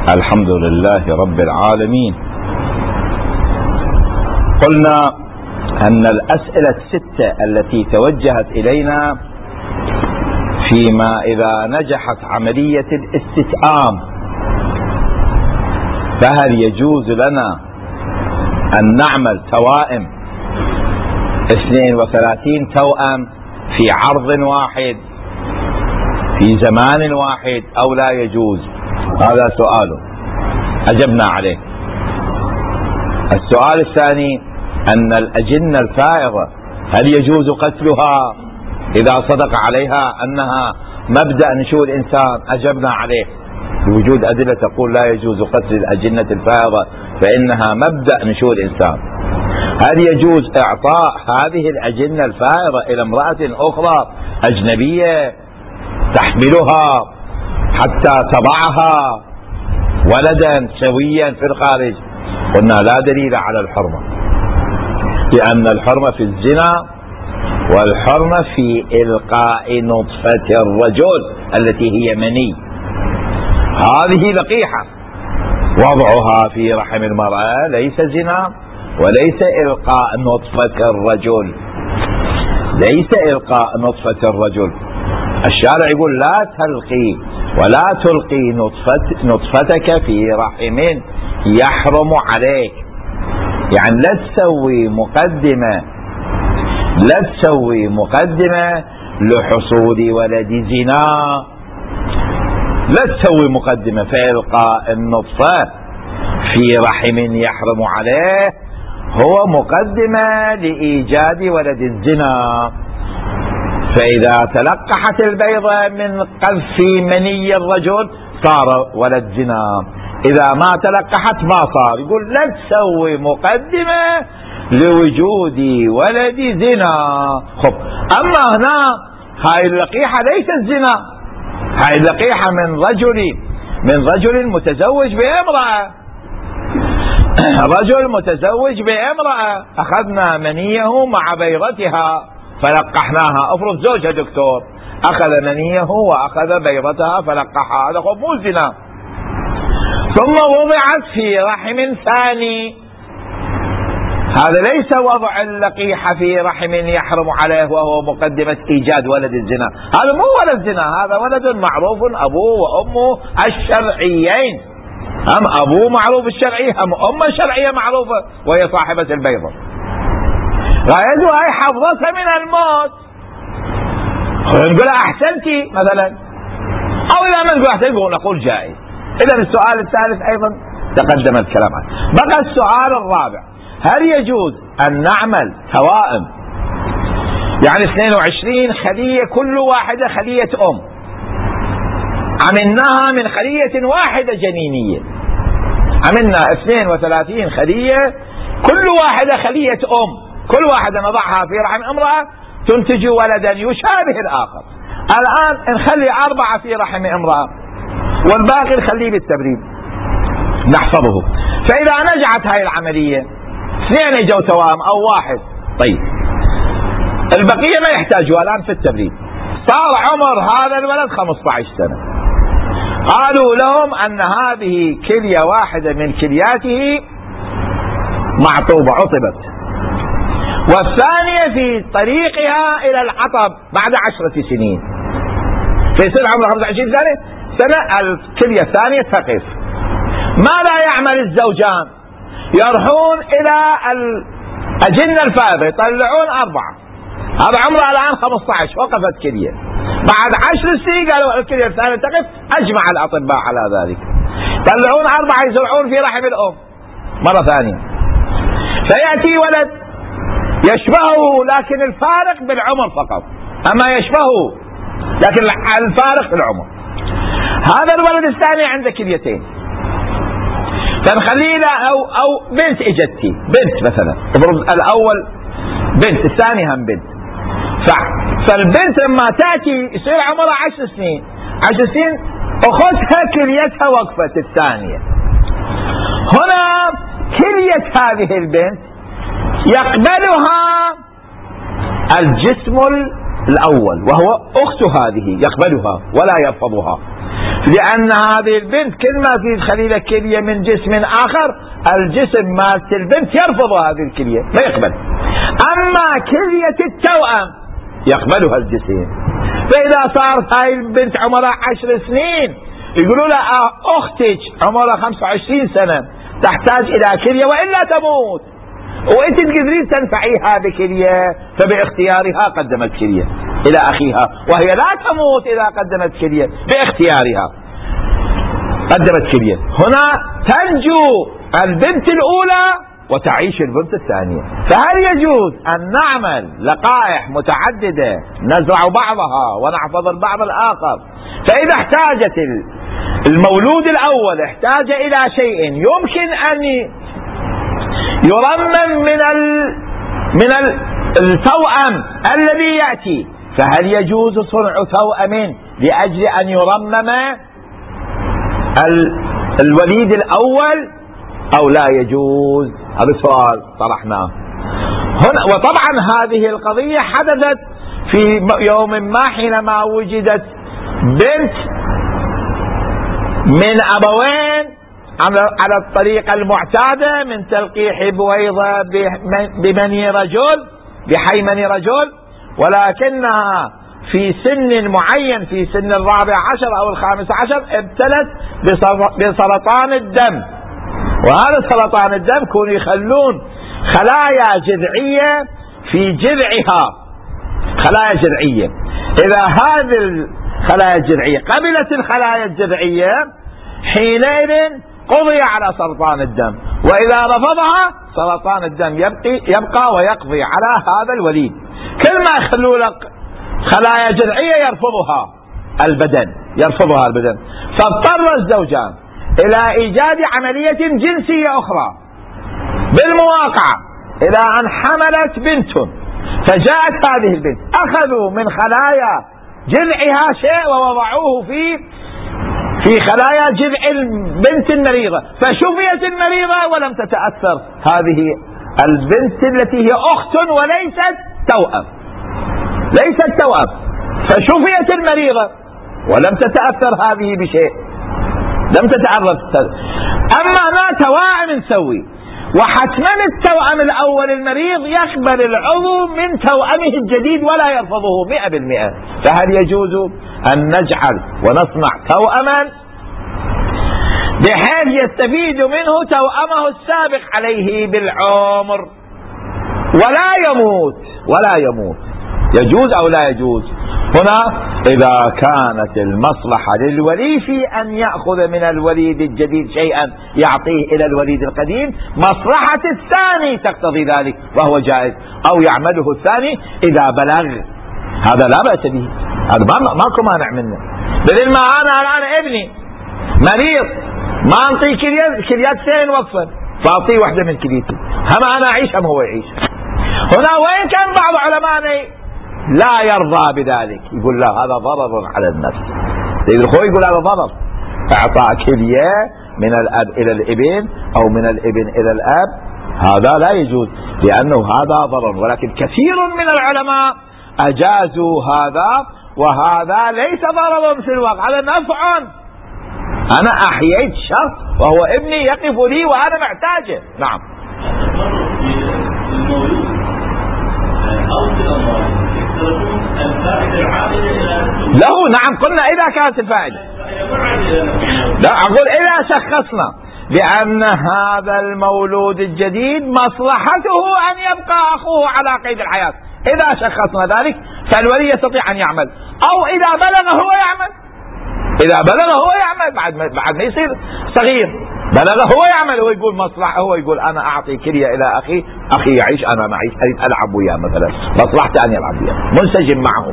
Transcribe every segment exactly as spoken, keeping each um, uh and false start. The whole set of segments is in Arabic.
الحمد لله رب العالمين. قلنا أن الأسئلة الستة التي توجهت إلينا فيما إذا نجحت عملية الاستتئام فهل يجوز لنا أن نعمل توائم اثنين وثلاثين توأم في عرض واحد في زمان واحد أو لا يجوز؟ هذا سؤال أجبنا عليه. السؤال الثاني أن الأجنة الفائضة هل يجوز قتلها إذا صدق عليها أنها مبدأ نشوء الإنسان؟ أجبنا عليه بوجود أدلة تقول لا يجوز قتل الأجنة الفائضة فإنها مبدأ نشوء الإنسان. هل يجوز إعطاء هذه الأجنة الفائضة إلى امرأة أخرى أجنبية تحملها حتى تضعها ولدا سويا في الخارج؟ قلنا لا دليل على الحرمة، لأن الحرمة في الزنا والحرمة في إلقاء نطفة الرجل التي هي مني. هذه لقيحة، وضعها في رحم المرأة ليس زنا وليس إلقاء نطفة الرجل، ليس إلقاء نطفة الرجل. الشارع يقول لا تلقي ولا تلقي نطفت نطفتك في رحم يحرم عليك، يعني لا تسوي مقدمة لا تسوي مقدمة لحصول ولد زنا، لا تسوي مقدمة فإلقاء النطفة في رحم يحرم عليه هو مقدمة لإيجاد ولد الزنا. فإذا تلقحت البيضة من قذف مني الرجل صار ولد زنا، إذا ما تلقحت ما صار. يقول لا تسوي مقدمة لوجود ولد زنا. خب أما هنا هاي اللقيحة ليست زنا، هاي اللقيحة من رجل من رجل متزوج بامرأة، رجل متزوج بامرأة أخذنا منيه مع بيضتها فلقحناها. افرض زوجها دكتور اخذ منيه واخذ بيضتها فلقحها، هذا خب مو زنا. ثم وضعت في رحم ثاني، هذا ليس وضع اللقيحة في رحم يحرم عليه وهو مقدمة ايجاد ولد الزنا، هذا مو ولد زنا، هذا ولد معروف ابوه وامه الشرعيين، هم ابوه معروف الشرعي هم امه شرعية معروفة وهي صاحبة البيضة. غايته هاي حفظتها من الموت، نقول احسنتي مثلا، او اذا ما نقول احسنتي نقول جائز. اذا السؤال الثالث ايضا تقدم الكلام عنه. بقى السؤال الرابع، هل يجوز ان نعمل توائم يعني اثنين وعشرين خلية كل واحدة خلية ام، عملناها من خلية واحدة جنينية، عملنا اثنين وثلاثين خلية كل واحدة خلية ام، كل واحدة نضعها في رحم امرأة تنتج ولدا يشابه الآخر. الآن نخلي أربعة في رحم امرأة والباقي نخليه بالتبريد نحفظه. فإذا نجحت هاي العملية اثنين اجوا توام أو واحد، طيب البقية ما يحتاجوا الآن في التبريد، صار عمر هذا الولد خمسة عشر سنة، قالوا لهم أن هذه كلية واحدة من كلياته معطوبة عطبت، والثانية في طريقها إلى العطب بعد عشرة سنين، فيصير عمره خمسة وعشرين سنة سنة الكلية الثانية تقف. ماذا يعمل الزوجان؟ يروحون إلى الأجنة الفائضة يطلعون أربعة، هذا عمره الآن خمسة عشر وقفت كلية، بعد عشر سنين قالوا الكلية الثانية تقف، أجمع الأطباء على ذلك، يطلعون أربعة يزرعون في رحم الأم مرة ثانية، فيأتي ولد يشبهه لكن الفارق بالعمر فقط، أما يشبهه لكن الفارق بالعمر. هذا الولد الثاني عنده كليتين، فنخليه أو أو بنت اجتي بنت مثلا، الأول بنت الثاني هم بنت، فالبنت لما تأتي يصير عمرها عشر سنين، عشر سنين أخذها كليتها وقفت الثانية. هنا كلية هذه البنت يقبلها الجسم الأول وهو أخت هذه، يقبلها ولا يرفضها، لأن هذه البنت كل ما في خليلة كلية من جسم آخر الجسم مالت البنت يرفض هذه الكلية ما يقبل. أما كلية التوأم يقبلها الجسم. فإذا صارت هاي البنت عمرها عشر سنين يقولوا لها أختك عمرها خمسة وعشرين سنة تحتاج إلى كلية وإلا تموت، وأنت تقدرين تنفعيها بكلية، فباختيارها قدمت كلية إلى أخيها، وهي لا تموت إذا قدمت كلية، باختيارها قدمت كلية. هنا تنجو البنت الأولى وتعيش البنت الثانية. فهل يجوز أن نعمل لقائح متعددة نزرع بعضها ونحفظ البعض الآخر؟ فإذا احتاجت المولود الأول احتاج إلى شيء يمكن أن يرمم من من التوأم الذي يأتي، فهل يجوز صنع توأم لأجل أن يرمم الوليد الأول أو لا يجوز؟ هذا السؤال طرحناه هنا. وطبعا هذه القضية حدثت في يوم ما حينما وجدت بنت من أبوين على الطريقة المعتادة من تلقيح بويضة بمني رجل بحيمن رجل، ولكنها في سن معين في سن الرابع عشر أو الخامس عشر ابتلت بسرطان الدم. وهذا سرطان الدم كانوا يخلون خلايا جذعية في جذعها، خلايا جذعية. إذا هذه الخلايا الجذعية قبلت الخلايا الجذعية حينئذ قضي على سرطان الدم، وإذا رفضها سرطان الدم يبقي يبقى ويقضي على هذا الوليد. كل ما يخلوا لك خلايا جذعية يرفضها البدن يرفضها البدن فاضطر الزوجان إلى إيجاد عملية جنسية أخرى بالمواقعة إلى أن حملت بنت. فجاءت هذه البنت أخذوا من خلايا جذعها شيء ووضعوه في في خلايا جذع البنت المريضة، فشفيت المريضة ولم تتأثر هذه البنت التي هي أخت وليست توأم ليست توأم فشفيت المريضة ولم تتأثر هذه بشيء، لم تتعرض. أما ما توائم نسوي، وحتما التوأم الأول المريض يقبل العضو من توأمه الجديد ولا يرفضه مئة بالمئة. فهل يجوز أن نجعل ونصنع توأما بحيث يستفيد منه توأمه السابق عليه بالعمر ولا يموت ولا يموت يجوز أو لا يجوز؟ هنا إذا كانت المصلحة للولي في أن يأخذ من الوليد الجديد شيئا يعطيه إلى الوليد القديم، مصلحة الثاني تقتضي ذلك وهو جائز، أو يعمله الثاني إذا بلغ، هذا لا بأس به، هذا ما ماكو مانع منه. بدل ما أنا الآن ابني مريض ما أعطيه كليات كلياتين وقفا فأعطيه واحدة من كليتي، هم أنا أعيش هم هو يعيش. هنا وين كان بعض علمائنا لا يرضى بذلك، يقول لا هذا ضرر على النفس. سيد الخوي يقول هذا ضرر، اعطاء كلية من الاب الى الابن او من الابن الى الاب هذا لا يجوز لانه هذا ضرر. ولكن كثير من العلماء اجازوا هذا، وهذا ليس ضرر في الواقع، هذا نفع. انا احييت شخص وهو ابني يقف لي وانا محتاجه. نعم له. نعم قلنا إذا كانت الفائدة، لا أقول إذا شخصنا بأن هذا المولود الجديد مصلحته أن يبقى أخوه على قيد الحياة، إذا شخصنا ذلك فالولي يستطيع أن يعمل، أو إذا بلغ هو يعمل، إذا بلغ هو يعمل بعد ما بعد ما يصير صغير، بلغ هو يعمل، هو يقول مصلحة، هو يقول أنا أعطي كلية إلى أخي، أخي يعيش أنا معيش، أريد ألعب وياه مثلا، مصلحتي أن يلعب وياه، منسجم معه.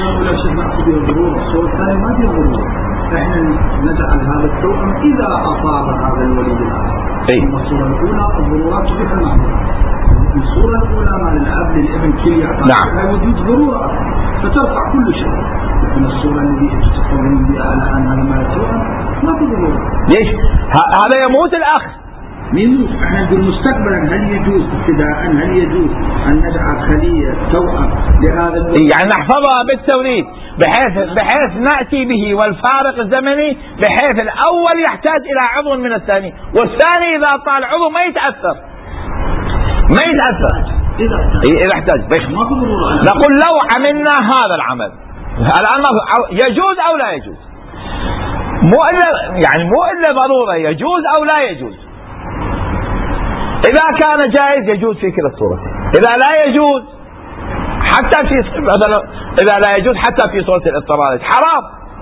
فإحنا نجعل هذا التوأم إذا أصاب هذا الوليد الآخر. إيه؟ الصورة الأولى الضرورات بها معلومة. الصورة الأولى مع الأب للابن كلية. نعم. لا وجود ضرورة فترفع كل شيء. لكن الصورة التي تستخدم بها الآن هذا ما التوأم ما في ضرورة. ليش؟ هذا يموت الأخ. يموت. احنا نقول مستقبلا هل يجوز ابتداء هل يجوز أن نجعل خلية توأم لهذا الوليد؟ يعني نحفظها بالتوريث، بحيث بحيث نأتي به والفارق الزمني بحيث الأول يحتاج إلى عضو من الثاني، والثاني إذا طال عضو ما يتأثر ما يتأثر إذا احتاج. نقول لو عملنا هذا العمل الآن يجوز أو لا يجوز؟ مو إلا يعني مو إلا ضرورة، يجوز أو لا يجوز. إذا كان جائز يجوز في كلا الصورة، إذا لا يجوز حتى في إذا لا يجوز حتى في صورة الاضطرار حرام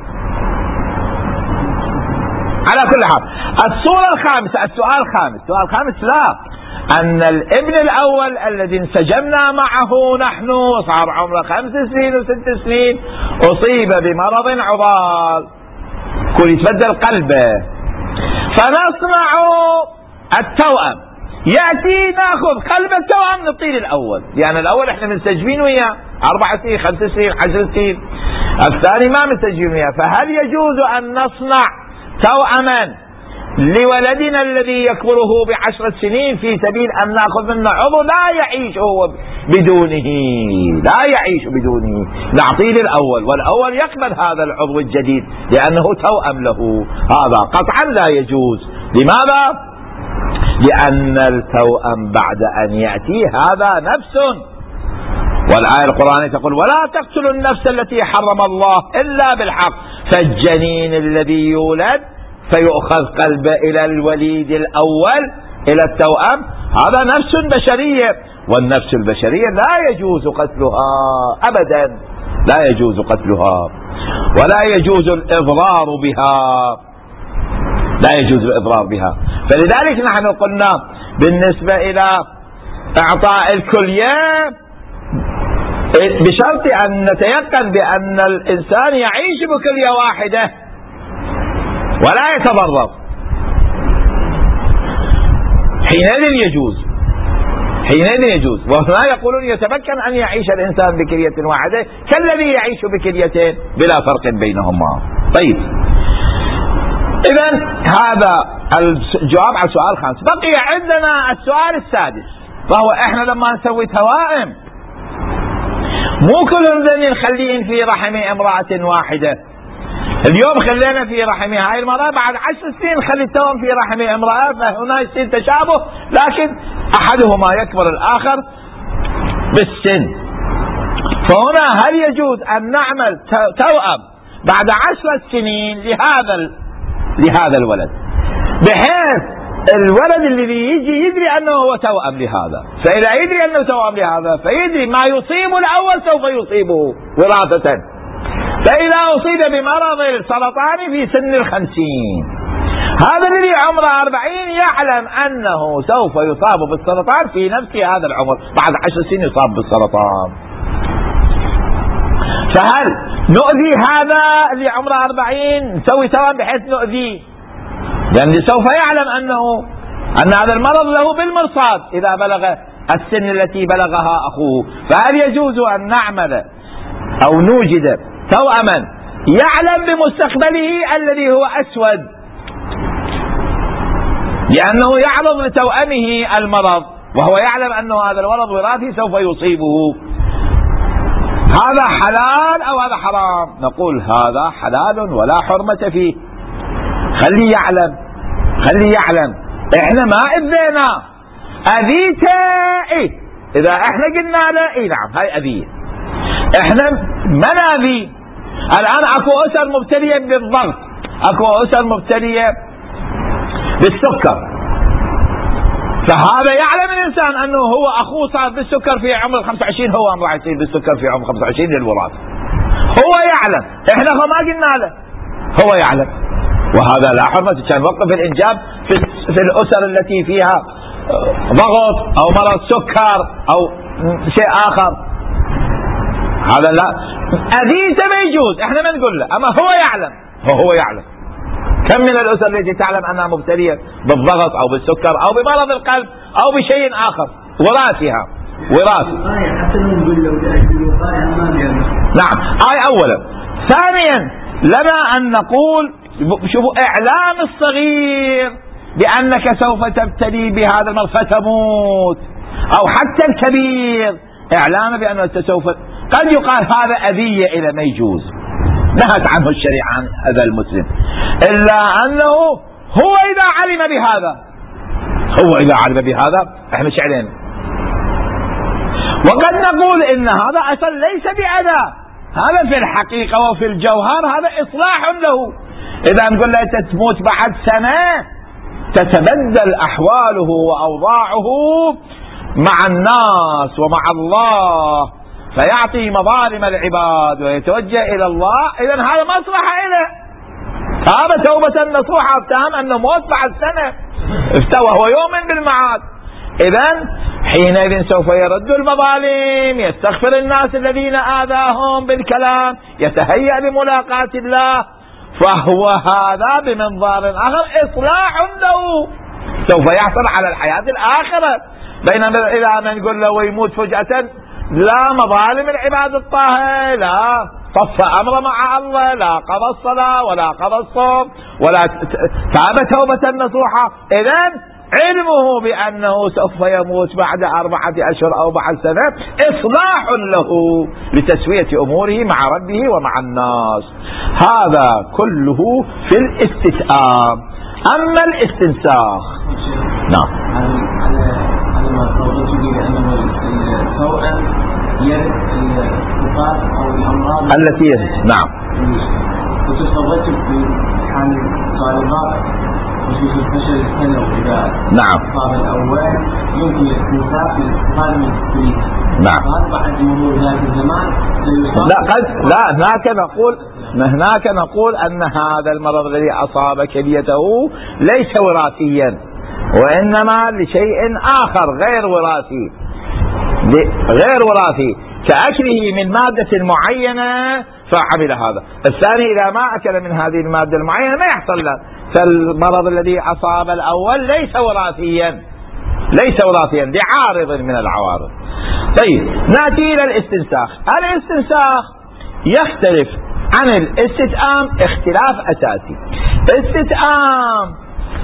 على كل حال. الصورة الخامسة السؤال الخامس السؤال الخامس لا أن الابن الأول الذي انسجمنا معه نحن صار عمره خمس سنين وست سنين أصيب بمرض عضال كل يتبدل قلبه، فنصنع التوأم، يأتي ناخذ قلب التوأم نطيل الأول، لأن يعني الأول احنا منسجمين وياه أربع سنين خمس سنين عشر سنين، الثاني ما منسجمين وياه. فهل يجوز أن نصنع توأما لولدنا الذي يكبره بعشر سنين في سبيل أن نأخذ منه عضو لا يعيش هو بدونه لا يعيش بدونه، نعطيه الأول والأول يقبل هذا العضو الجديد لأنه توأم له؟ هذا قطعا لا يجوز. لماذا؟ لأن التوأم بعد أن يأتي هذا نفس، والآية القرآنية تقول ولا تقتلوا النفس التي حرم الله إلا بالحق، فالجنين الذي يولد فيؤخذ قلبه إلى الوليد الأول إلى التوأم، هذا نفس بشرية، والنفس البشرية لا يجوز قتلها أبدا، لا يجوز قتلها ولا يجوز الإضرار بها، لا يجوز الإضرار بها. فلذلك نحن قلنا بالنسبة إلى إعطاء الكلية بشرط أن نتيقن بأن الإنسان يعيش بكلية واحدة ولا يتضرر، حينئذ يجوز حينئذ يجوز. وهنا يقولون يتمكن أن يعيش الإنسان بكلية واحدة كالذي يعيش بكليتين بلا فرق بينهما. طيب إذن هذا الجواب على السؤال الخامس. بقي عندنا السؤال السادس، فهو إحنا لما نسوي توائم مو كلهم ذنين نخليهم في رحم امرأة واحدة، اليوم خلينا في رحم هاي المرأة، بعد عشر سنين نخلي التوأم في رحم امرأة، فهنا يصير تشابه، لكن أحدهما يكبر الآخر بالسن. فهنا هل يجوز أن نعمل توأم بعد عشر سنين لهذا لهذا الولد، بحيث الولد الذي يجي يدري أنه هو توأم لهذا، فإذا يدري أنه توأم لهذا فيدري ما يصيب الأول سوف يصيبه وراثة، فإذا أصيب بمرض السرطان في سن الخمسين هذا الذي عمره أربعين يعلم أنه سوف يصاب بالسرطان في نفس هذا العمر، بعد عشر سنين يصاب بالسرطان. فهل نؤذي هذا اللي عمره أربعين نسوي توأم بحيث نؤذيه؟ لأن سوف يعلم أنه أن هذا المرض له بالمرصاد إذا بلغ السن التي بلغها أخوه. فهل يجوز أن نعمل أو نوجد توأما يعلم بمستقبله الذي هو أسود لأنه يعرض لتوأمه المرض، وهو يعلم أنه هذا المرض وراثي سوف يصيبه، هذا حلال أو هذا حرام؟ نقول هذا حلال ولا حرمة فيه، خليه يعلم خليه يعلم احنا ما اذينا اذيته ايه، اذا احنا قلنا له اي نعم هاي اذية، احنا ما ناذي. الان اكو اسر مبتلية بالضغط، اكو اسر مبتلية بالسكر، فهذا يعلم الانسان انه هو اخوه صار بالسكر في عمر خمسة وعشرين، هو راح يصير بالسكر في عمر خمسة وعشرين للوراثة، هو يعلم، احنا ما قلنا له، هو يعلم، وهذا لا حرمة. كان وقف الإنجاب في, في الأسر التي فيها ضغط أو مرض سكر أو شيء آخر، هذا لا أذيته ما يجوز، احنا ما نقول له، أما هو يعلم هو يعلم. كم من الأسر التي تعلم أنها مبتلية بالضغط أو بالسكر أو بمرض القلب أو بشيء آخر وراثها وراثي. نعم هاي أولا. ثانيا لنا أن نقول شوفوا إعلام الصغير بأنك سوف تبتلي بهذا المرض فتموت، أو حتى الكبير إعلام بأنه سوف، قد يقال هذا أذية إلى ما يجوز، نهت عنه الشريعة عن هذا المسلم، إلا أنه هو إذا علم بهذا هو إذا علم بهذا احنا مش علينا. وقد نقول إن هذا أصلا ليس بأذى، هذا في الحقيقة وفي الجوهر هذا إصلاح له. إذا نقول له أنت تموت بعد سنة تتبدل أحواله وأوضاعه مع الناس ومع الله، فيعطي مظالم العباد ويتوجه إلى الله، إذن هذا مصلحة إله. هذا توبة نصوحة، افتهم أنه موت بعد سنة افتوى هو يؤمن بالمعاد. إذن حينئذ سوف يرد المظالم، يستغفر الناس الذين آذاهم بالكلام، يتهيأ لملاقاة الله، فهو هذا بمنظار آخر إصلاح له، سوف يحصل على الحياة الآخرة. بينما إذا من نقول له ويموت فجأة، لا مظالم العباد الطاهر، لا طف أمر مع الله، لا قضى الصلاة ولا قضى الصوم ولا تاب توبة نصوحة. إذن علمه بأنه سوف يموت بعد أربعة أشهر أو بعد سنة إصلاح له لتسوية أموره مع ربه ومع الناس. هذا كله في الاستتآم. أما الاستنساخ نعم التي يرد نعم وتترتب في حال الطالبات خصوص الفشل السنوي إذا نعم صار الأول يمكن الاستنساخ للطالب الكلي. نعم بعد مرور ذات الزمان لا قد لا هناك نقول هناك نقول أن هذا المرض الذي أصاب كليته ليس وراثيا، وإنما لشيء آخر غير وراثي غير وراثي كأكله من مادة معينة فعمل هذا. الثاني إذا ما أكل من هذه المادة المعينة ما يحصل له. فالمرض الذي أصاب الأول ليس وراثيا ليس وراثيا لعارض من العوارض. طيب نأتي إلى الاستنساخ. الاستنساخ يختلف عن الاستتآم اختلاف أساسي. استتآم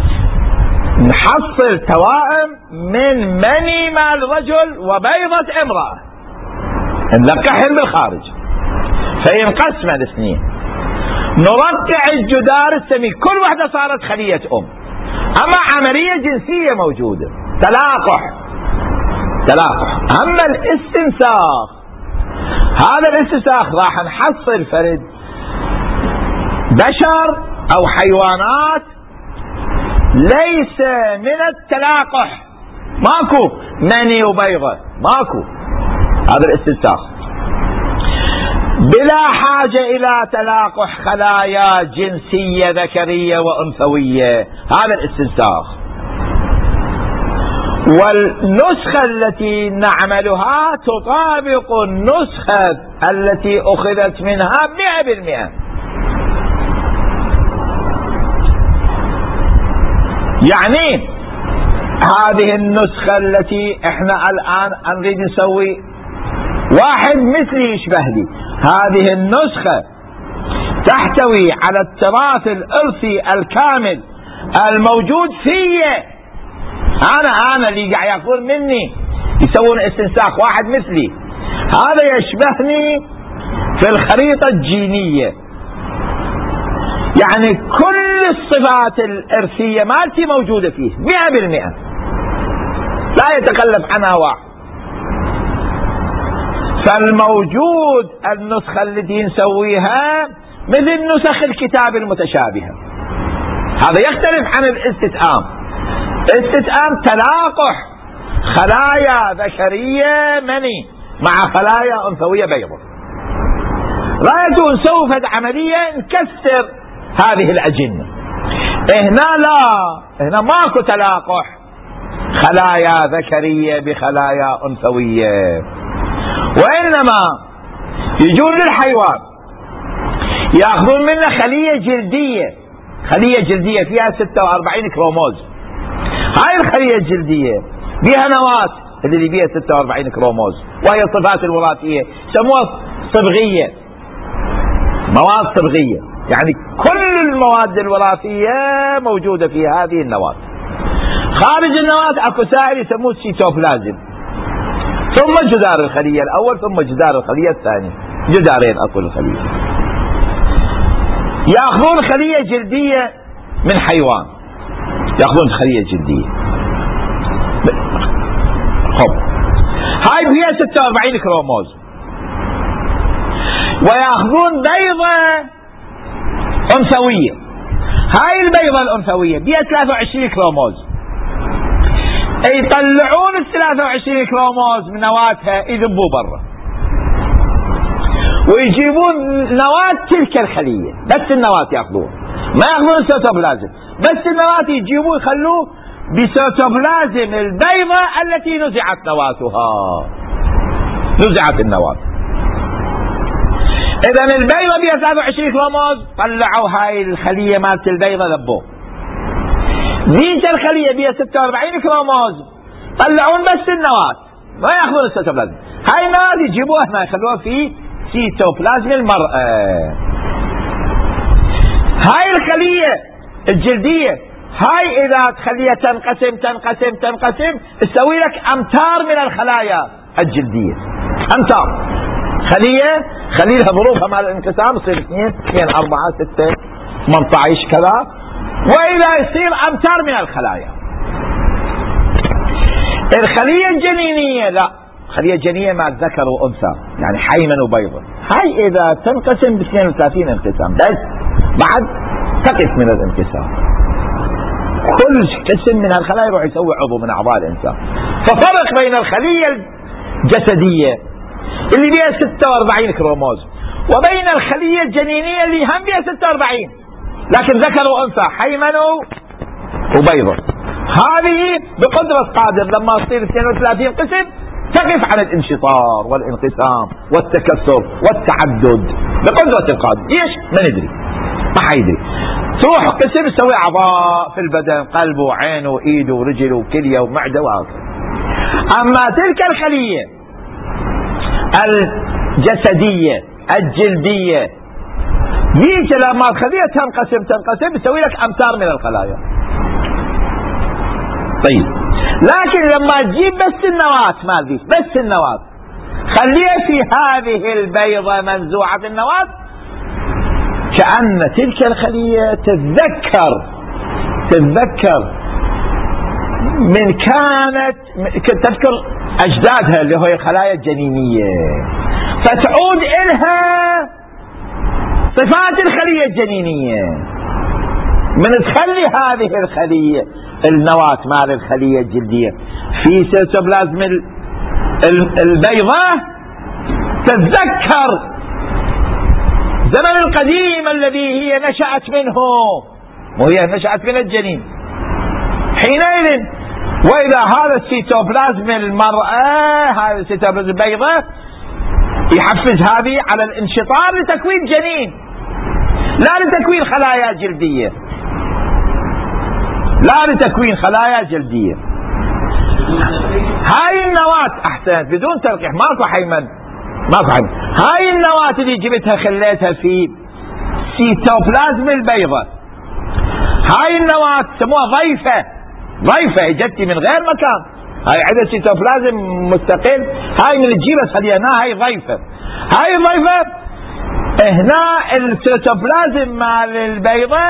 نحصل توائم من مني مال رجل وبيضة امرأة، نلقحهم بالخارج فينقسم الاثنين، نرقع الجدار السميك، كل واحدة صارت خلية أم. أما عملية جنسية موجودة، تلاقح تلاقح. أما الاستنساخ، هذا الاستنساخ راح نحصل فرد بشر أو حيوانات ليس من التلاقح، ماكو مني وبيضة، ماكو. هذا الاستنساخ بلا حاجة إلى تلاقح خلايا جنسية ذكرية وأنثوية، هذا الاستنساخ. والنسخة التي نعملها تطابق النسخة التي أخذت منها مئة بالمئة. يعني هذه النسخة التي احنا الآن نريد نسوي واحد مثلي يشبه لي، هذه النسخة تحتوي على التراث الإرثي الكامل الموجود فيه. أنا أنا اللي قاعد يأخذ مني يسوون استنساخ واحد مثلي، هذا يشبهني في الخريطة الجينية، يعني كل الصفات الإرثية مالتي موجودة فيه مئة بالمئة، لا يتخلف عنها واحد. فالموجود النسخة التي نسويها مثل نسخ الكتاب المتشابهة، هذا يختلف عن الاستتآم. الاستتآم تلاقح خلايا ذكرية مني مع خلايا أنثوية بيضة. رأيتوا نسوي فد عملية نكسر هذه الأجنة. هنا لا، هنا ماكو تلاقح خلايا ذكرية بخلايا أنثوية، وإنما يجون للحيوان يأخذون منه خلية جلدية، خلية جلدية فيها ستة وأربعين كروموز. هاي الخلية الجلدية بها نواة اللي بيها ستة وأربعين كروموز، وهي الصفات الوراثية يسموها صبغية، مواد صبغية، يعني كل المواد الوراثية موجودة في هذه النواة. خارج النواة اكو سائل يسموه السيتوبلازم، ثم جدار الخلية الأول ثم جدار الخلية الثاني، جدارين اكو الخلية. يأخذون خلية جلدية من حيوان، يأخذون خلية جلدية، خب هاي فيها ستة وأربعين كروموز، ويأخذون بيضة أنثوية، هاي البيضة الأنثوية بيها ثلاثة وعشرين كروموز، يطلعون ال ثلاثة وعشرين كروموز من نواتها يذبوا برا، ويجيبون نواة تلك الخلية، بس النواة يأخذون، ما يأخذون السيتوبلازم، بس النواة يجيبون يخلوه بسيتوبلازم البيضة التي نزعت نواتها، نزعت النواة. إذا البيضة بها ثلاثة وعشرين كروموز، طلعوا هاي الخلية مالت البيضة ذبوه. ذيك الخلية بها ستة وأربعين كروموز، طلعون بس النواة، ما يأخذون السيتوبلازم، هاي النواة يجيبوها هنا يخلوها في سيتوبلازم المرأة. هاي الخلية الجلدية هاي إذا تخليها تنقسم تنقسم تنقسم تسوي لك أمتار من الخلايا الجلدية، أمتار، خلية خليها ظروفها مع الانقسام يصير اثنين اثنين أربعة ستة ثمانية عشر كذا، وإذا يصير أمتار من الخلايا. الخلية الجنينية لا، خلية جنينية مع ذكر وأنثى، يعني حيمن وبيضة، هاي إذا تنقسم ب اثنين وثلاثين انقسام بس بعد تقف من الانقسام، كل قسم من الخلايا يروح يسوي عضو من أعضاء الإنسان. ففرق بين الخلية الجسدية اللي بها ستة وأربعين كروموز وبين الخلية الجنينية اللي هم بها ستة وأربعين لكن ذكر وأنثى حيمن وبيضة، هذه بقدرة قادر لما تصير اثنين وثلاثين قسم تقف عن الانشطار والانقسام والتكسر والتعدد بقدرة القادر. ليش؟ ما ندري، ما حيدري. تروح قسم يسوي أعضاء في البدن، قلبه وعينه وإيده ورجله وكليه ومعدة وهكذا. أما تلك الخلية الجسدية الجلدية ذيك لما الخلية تنقسم تنقسم يسوي لك أمتار من الخلايا. طيب لكن لما تجيب بس النواة مال ذيك، بس النواة خليها في هذه البيضة منزوعة النواة، كأن تلك الخلية تتذكر تتذكر من كانت تذكر أجدادها اللي هو الخلايا الجنينية، فتعود إلها صفات الخلية الجنينية، من تخلي هذه الخلية النواة مال الخلية الجلدية في سيتوبلازم البيضة تتذكر الزمن القديم الذي هي نشأت منه، وهي نشأت من الجنين حينئذ. وإذا هذا السيتوبلازم المرأة هذا السيتوبلازم البيضة يحفز هذه على الانشطار لتكوين جنين، لا لتكوين خلايا جلدية، لا لتكوين خلايا جلدية. هاي النواة أحسن بدون تلقيح، ماكو حيمن ماكو حيمن، هاي النواة اللي جبتها خليتها في سيتوبلازم البيضة، هاي النواة سموها ضيفة، ضيفة اجتي من غير مكان، هاي عندها سيتوبلازم مستقل، هاي من تجيبها خليها هنا، هاي ضيفة. هاي الضيفة هنا السيتوبلازم مال البيضة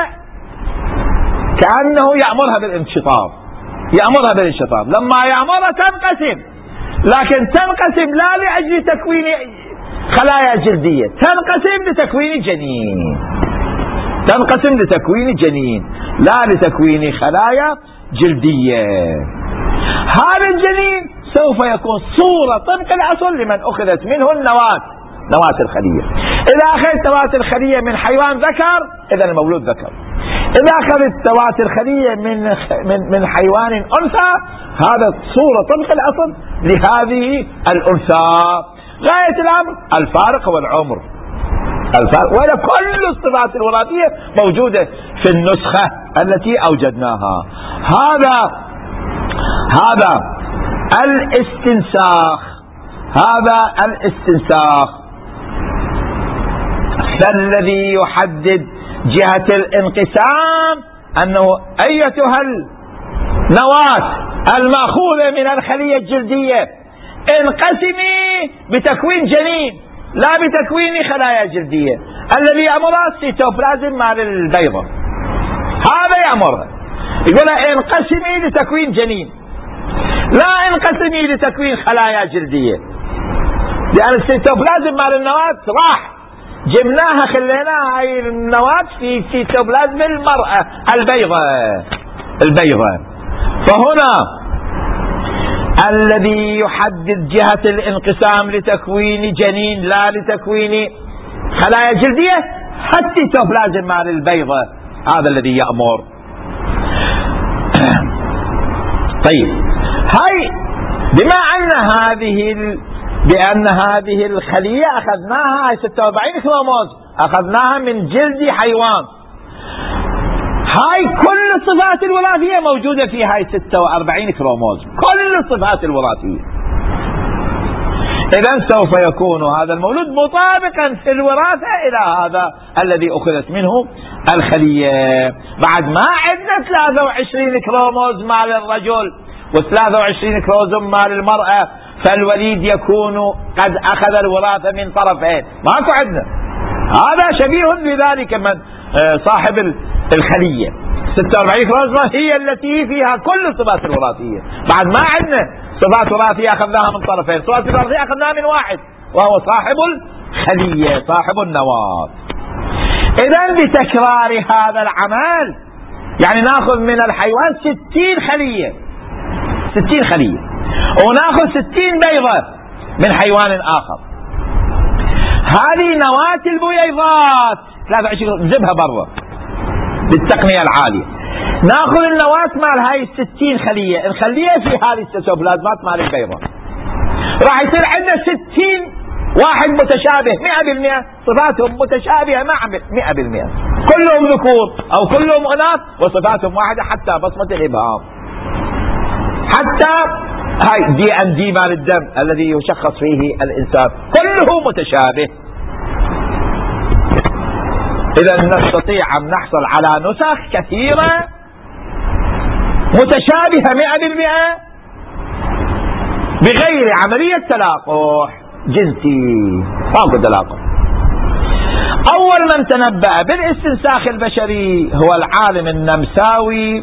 كأنه يأمرها بالانشطار، يأمرها بالانشطار، لما يأمرها تنقسم، لكن تنقسم لا لأجل تكوين خلايا جلدية، تنقسم لتكوين جنين، تنقسم لتكوين جنين لا لتكوين خلايا جلدية. هذا الجنين سوف يكون صورة طبق الأصل لمن أخذت منه النواة، نواة الخلية. إذا أخذت نواة الخلية من حيوان ذكر إذا المولود ذكر، إذا أخذت نواة الخلية من من من حيوان أنثى هذا صورة طبق الأصل لهذه الأنثى. غاية الأمر الفارق هو العمر، الفارق، ولا كل الصفات الوراثية موجودة في النسخة التي أوجدناها. هذا هذا الاستنساخ، هذا الاستنساخ فالذي يحدد جهة الانقسام أنه أيتها النواة المأخوذة من الخلية الجلدية انقسمي بتكوين جنين لا بتكوين خلايا جلدية. الذي يأمرها السيتوبلازم مال البيضة، هذا يأمرها، يقولها انقسمي لتكوين جنين، لا انقسمي لتكوين خلايا جلدية، لأن السيتوبلازم مال النواة راح جبناها خليناها هاي النواة في سيتوبلازم المرأة البيضة البيضة. فهنا الذي يحدد جهة الانقسام لتكوين جنين لا لتكوين خلايا جلدية السيتوبلازم مال البيضة، هذا الذي يأمر. طيب هاي بما أن هذه ال... بأن هذه الخلية أخذناها ستة وأربعين كروموز أخذناها من جلد حيوان، هاي كل الصفات الوراثية موجودة في هاي ستة وأربعين كروموز، كل الصفات الوراثية. إذن سوف يكون هذا المولود مطابقا في الوراثة إلى هذا الذي أخذت منه الخلية. بعد ما عندنا ثلاثة وعشرين كروموز مال الرجل وثلاثة وعشرين كروموز مال المرأة، فالوليد يكون قد أخذ الوراثة من طرفين، ماكو عندنا. هذا شبيه بذلك من صاحب الخلية ستة وأربعين كروموزوم هي التي فيها كل الصفات الوراثية. بعد ما عندنا صفات وراثية أخذناها من طرفين، صفات وراثية أخذناها من واحد وهو صاحب الخلية صاحب النواة. إذن بتكرار هذا العمل يعني ناخذ من الحيوان ستين خلية ستين خلية وناخذ ستين بيضة من حيوان آخر. هذه نواة البويضات ثلاثة وعشرين نجيبها برا بالتقنية العالية، ناخذ النواة مال هاي الستين خلية نخليها في هذه السيتوبلازمات مال البيضة، راح يصير عندنا ستين واحد متشابه مئة بالمئة، صفاتهم متشابهة مع مئة بالمئة، كلهم ذكور أو كلهم أناث وصفاتهم واحدة حتى بصمة الإبهام، حتى هاي دي ان دي مال الدم الذي يشخص فيه الإنسان كله متشابه. إذا نستطيع أن نحصل على نسخ كثيرة متشابهة مئة بالمئة بغير عملية تلاقح جنسي، ماكو تلاقح. أول من تنبأ بالاستنساخ البشري هو العالم النمساوي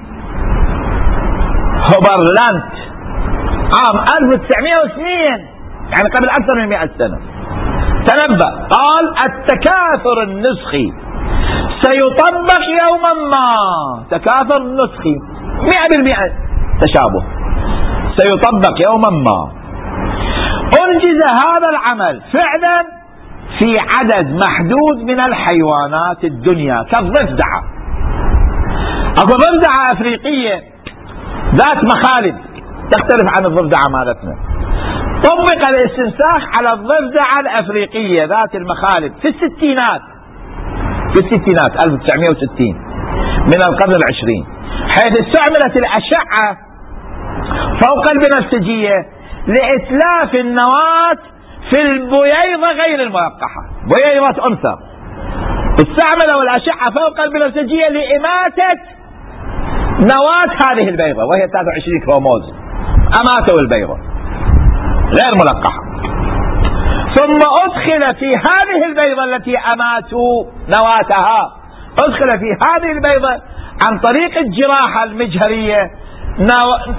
هوبرلانت عام ألف وتسعمئة واثنين، يعني قبل أكثر من مئة سنة. تنبأ قال التكاثر النسخي سيطبق يوما ما، تكاثر نسخي مئة بالمئة تشابه سيطبق يوما ما. أنجز هذا العمل فعلا في عدد محدود من الحيوانات الدنيا كالضفدعة. أكو ضفدعة أفريقية ذات مخالب تختلف عن الضفدعة مالتنا، طبق الاستنساخ على الضفدعة الأفريقية ذات المخالب في الستينات في الستينات ألف وتسعمئة وستين من القرن العشرين، حيث استعملت الأشعة فوق البنفسجية لإتلاف النواة في البويضة غير الملقحة، بويضة أنثى، استعملوا الأشعة فوق البنفسجية لإماتة نواة هذه البيضة وهي ثلاثة وعشرين كروموز، أماتوا البيضة غير ملقحة، ثم أدخل في هذه البيضة التي أماتوا نواتها، أدخل في هذه البيضة عن طريق الجراحة المجهرية نو...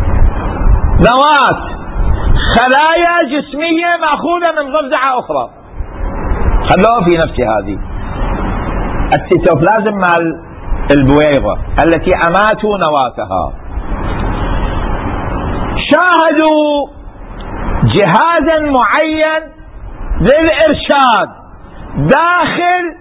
نواة خلايا جسمية مأخوذة من ضفدعة أخرى، خلوها في نفس هذه السيتوبلازم مع البويضة التي أماتوا نواتها. شاهدوا جهازا معين للإرشاد داخل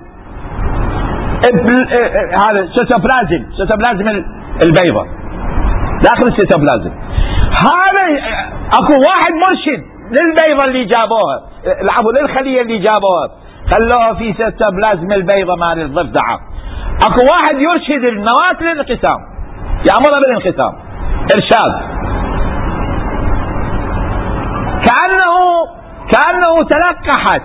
هذا السيتوبلازم السيتوبلازم البيضة داخل السيتوبلازم. هذا اكو واحد مرشد للبيضة اللي جابوها، العفو للخلية اللي جابوها خلوها في سيتوبلازم البيضة مال الضفدعة، اكو واحد يرشد النواة للانقسام، يأمرها بالانقسام ارشاد، كأنه كأنه تلقحت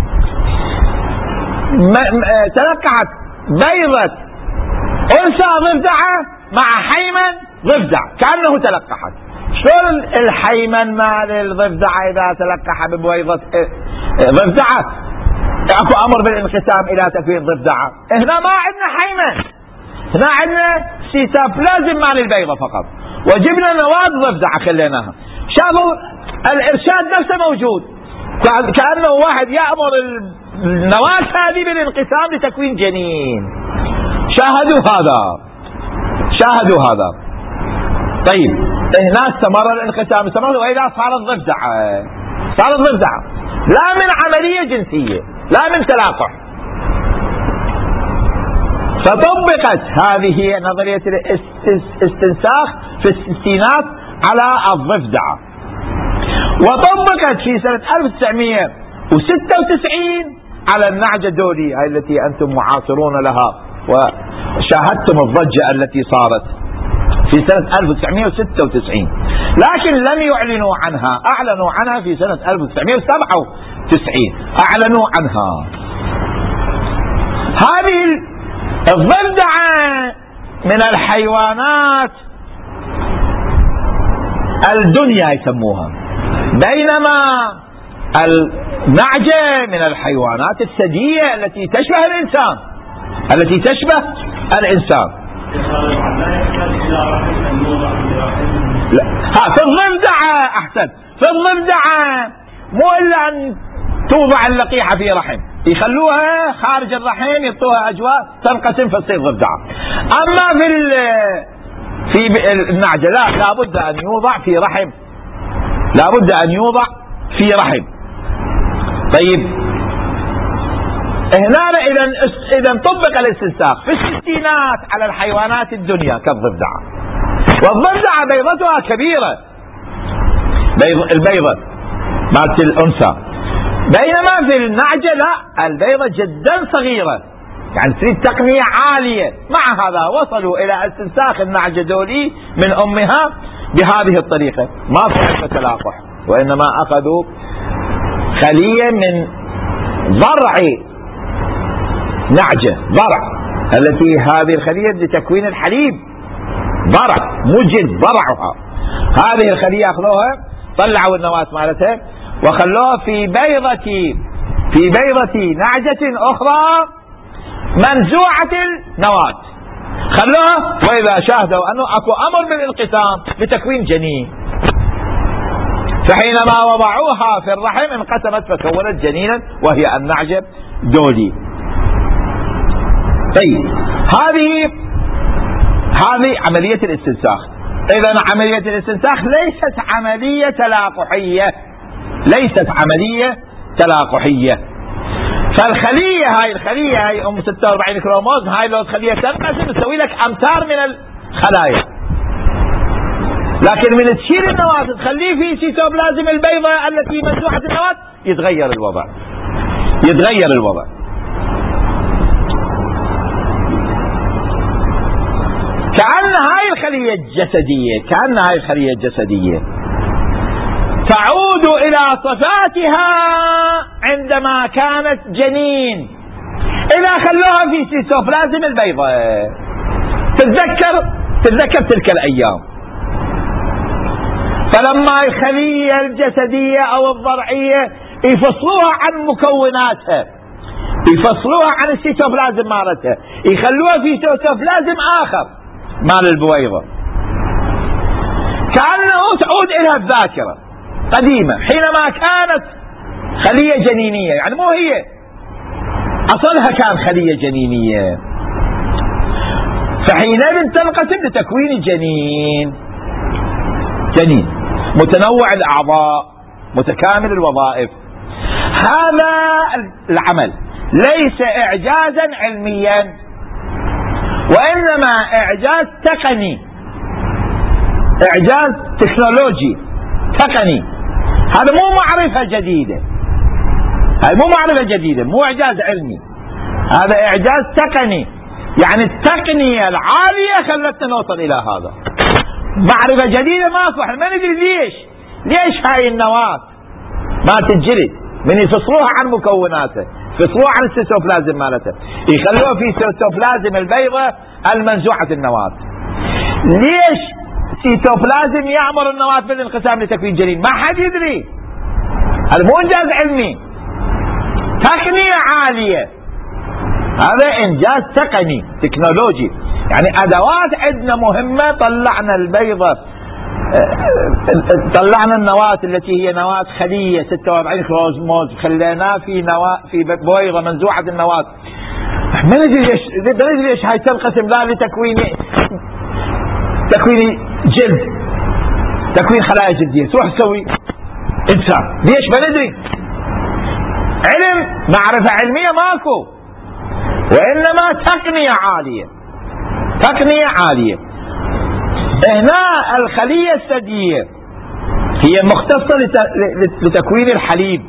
تلقحت بيضة أنثى ضفدعة مع حيمن ضفدع، كأنه تلقحت. شلون الحيمن مال الضفدعة إذا تلقح ببويضة ضفدعة؟ اكو امر بالانقسام الى تكوين ضفدعه. هنا ما عندنا حيمه، هنا عندنا سيتوبلازم مال البيضه فقط، وجبنا نواه ضفدعه خليناها. شافوا الارشاد نفسه موجود، كانه واحد يامر النواه هذه بالانقسام لتكوين جنين. شاهدوا هذا، شاهدوا هذا. طيب هنا استمر الانقسام، استمر، واذا صارت ضفدعه، صارت ضفدعه لا من عمليه جنسيه، لا من تلاقح. فطبقت هذه نظريه الاستنساخ في الستينات على الضفدعه، وطبقت في سنه ألف وتسعمئة وستة وتسعين على النعجه دولي، هاي التي انتم معاصرون لها وشاهدتم الضجه التي صارت في سنة ألف وتسعمئة وستة وتسعين، لكن لم يعلنوا عنها، أعلنوا عنها في سنة ألف وتسعمئة وسبعة وتسعين، أعلنوا عنها. هذه الضفدعة من الحيوانات الدنيا يسموها، بينما النعجة من الحيوانات الثديية التي تشبه الإنسان، التي تشبه الإنسان. لا، ها في الضفدعة أحسن، في الضفدعة مو إلا أن توضع اللقيحة في رحم، يخلوها خارج الرحم، يعطوها أجواء تنقسم فتصير ضفدعة. أما في في النعجة لا، لابد أن يوضع في رحم، لابد أن يوضع في رحم. طيب هنا إذا إذا طبق الاستنساخ في الستينات على الحيوانات الدنيا كالضفدعة، والضفدعة بيضتها كبيرة، بيض البيضة مالت الأنثى، بينما في النعجة لا، البيضة جدا صغيرة، يعني تريد تقنية عالية. مع هذا وصلوا إلى استنساخ النعجة دولي من أمها بهذه الطريقة، ما في تلاقح، وإنما أخذوا خلية من ضرع نعجة، ضرع، التي هذه الخلية لتكوين الحليب، ضرع مجد ضرعها، هذه الخلية أخذوها، طلعوا النواة مالتها وخلوها في بيضة في بيضة نعجة أخرى منزوعة النواة، خلوها، وإذا شاهدوا أنه أكو أمر بالانقسام لتكوين جنين، فحينما وضعوها في الرحم انقسمت فكونت جنينا وهي النعجة دولي. طيب هذه هذه عملية الاستنساخ. إذا عملية الاستنساخ ليست عملية تلاقحية، ليست عملية تلاقحية. فالخلية هاي الخلية هاي أم ستة وأربعين كروموزوم، هاي لو خلية تنقسم تسوي لك أمتار من الخلايا، لكن من تشيل النواة تخليه في سيتوبلازم البيضة التي منزوعة النواة يتغير الوضع، يتغير الوضع. كأن هاي الخلية الجسدية، كأن هاي الخلية الجسدية تعود إلى صفاتها عندما كانت جنين، إذا خلوها في سيتوبلازم البيضة. تتذكر تتذكر تلك الأيام، فلما الخلية الجسدية أو الضرعية يفصلوها عن مكوناتها، يفصلوها عن السيتوبلازم مالتها، يخلوها في سيتوبلازم آخر مال البويضة، كأنه تعود إلى الذاكرة قديمة حينما كانت خلية جنينية، يعني مو هي أصلها كان خلية جنينية، فحينئذ تنقسم لتكوين جنين، جنين متنوع الأعضاء متكامل الوظائف. هذا العمل ليس إعجازا علميا، وإنما إعجاز تقني، إعجاز تكنولوجي تقني. هذا مو معرفة جديدة، هذا مو معرفة جديدة، مو إعجاز علمي، هذا إعجاز تقني. يعني التقنية العالية خلتنا نوصل إلى هذا. معرفة جديدة ماكو، احنا ما ندري ليش ليش هاي النواة ما تنجلد، من يفصلوها عن مكوناتها، يفصلوها عن السيتوبلازم مالتها، يخلوها في سيتوبلازم البيضة المنزوعة النواة. ليش سيتوبلازم يأمر النواة بالانقسام لتكوين جنين؟ ما حد يدري، هذا مو إنجاز علمي، تقنية عالية، هذا إنجاز تقني تكنولوجي. يعني أدوات عندنا مهمة، طلعنا البيضة، طلعنا النواة التي هي نواة خلية ستة وأربعين كروموزوم، خليناه في نواة في بويضة منزوعة النواة. ما ندري ليش ما ندري ليش هاي تنقسم لا لتكوين تكوين جلد، تكوين خلايا جلدية، تروح تسوي إنسان، ليش ما ندري. علم، معرفة علمية ماكو، وإنما تقنية عالية، تقنية عالية. هنا الخلية الثديية هي مختصة لتكوين الحليب.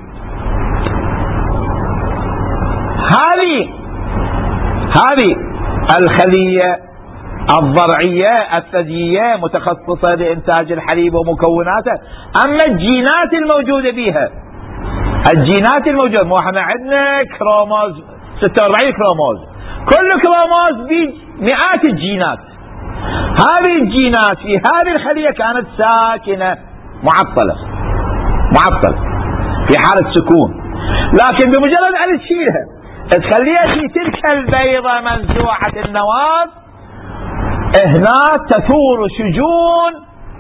هذه هذه الخلية الضرعية الثديية متخصصة لإنتاج الحليب ومكوناته. أما الجينات الموجودة بها، الجينات الموجودة، مو احنا عندنا كروموز ستة وأربعين كروموز، كل كروموز به مئات الجينات. هذه الجينات في هذه الخلية كانت ساكنة معطلة معطلة في حالة سكون، لكن بمجرد أن تشيلها تخليها في تلك البيضة منزوعة النواة، هنا تثور شجون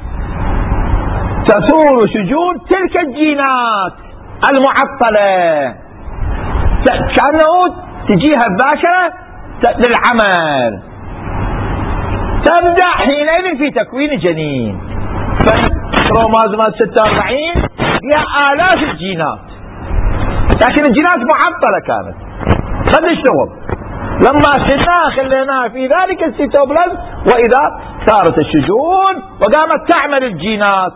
تثور شجون تلك الجينات المعطلة، كأنه تجيها باشرة للعمل. تبدأ حينئذ في تكوين جنين. فكروموزومات ستة وأربعين فيها آلاف الجينات، لكن الجينات معطلة كانت قد اشتغل. لما شلناها خليناها في ذلك السيتوبلازم، وإذا صارت الشجون وقامت تعمل الجينات،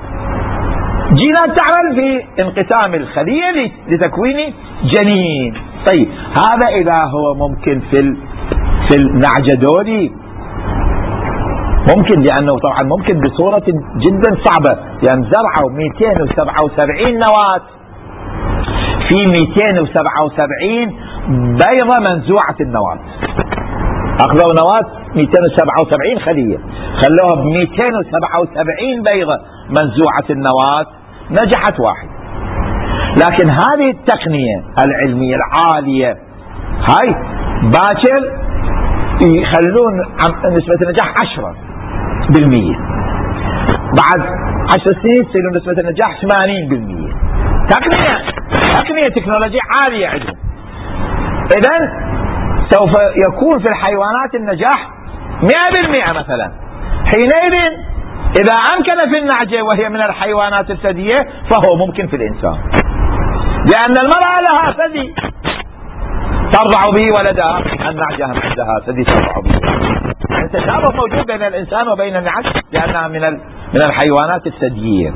جينات تعمل في انقسام الخلية لتكوين جنين. طيب هذا إذا هو ممكن في ال... في النعجدولي ممكن، لأنه طبعا ممكن بصورة جدا صعبة، يعني زرعوا مئتين وسبعة وسبعين نواة في مئتين وسبعة وسبعين بيضة منزوعة النواة. أخذوا نواة مئتين وسبعة وسبعين خلية، خلوها ب مئتين وسبعة وسبعين بيضة منزوعة النواة، نجحت واحد. لكن هذه التقنية العلمية العالية هاي باكر يخلون نسبة النجاح عشرة بالمية، بعد عشر سنين تصير نسبة النجاح ثمانين بالمية. تقنية تقنية تكنولوجيا عالية عندهم. إذن سوف يكون في الحيوانات النجاح مئة بالمئة مثلا. حينئذ إذا أمكن في النعجة وهي من الحيوانات الثديية فهو ممكن في الإنسان، لأن المرأة لها ثدي ترضع به ولدها، النعجة عندها ثدي ترضع به. التشابه موجود بين الإنسان وبين النعج لأنها من من الحيوانات الثديية.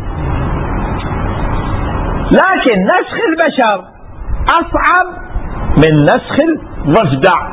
لكن نسخ البشر أصعب من نسخ الضفدع.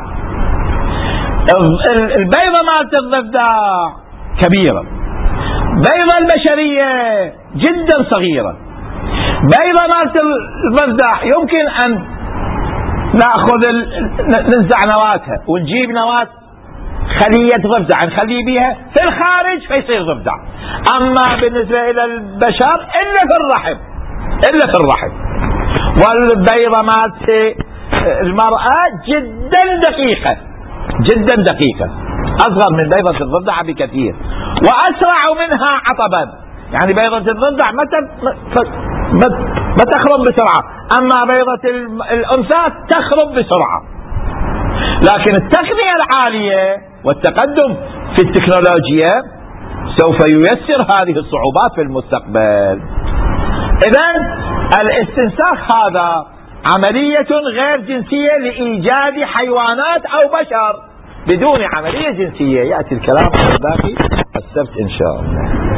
البيضة مالت الضفدع كبيرة، بيضة البشرية جدا صغيرة. بيضة مالت الضفدع يمكن أن نأخذ ننزع نواتها ونجيب نواة خلية ضفدع نخلي بيها في الخارج فيصير ضفدع. أما بالنسبة إلى البشر إلا في الرحم، إلا في الرحم. والبيضة مالت المرأة جدا دقيقة، جدا دقيقة، أصغر من بيضة الضفدع بكثير، وأسرع منها عطبا. يعني بيضة الضفدع ما ما تخرب بسرعة، أما بيضة الأنثى تخرب بسرعة. لكن التقنية العالية والتقدم في التكنولوجيا سوف ييسر هذه الصعوبات في المستقبل. إذن الاستنساخ هذا عملية غير جنسية لإيجاد حيوانات أو بشر بدون عملية جنسية. يأتي الكلام عن الباقي السبت إن شاء الله.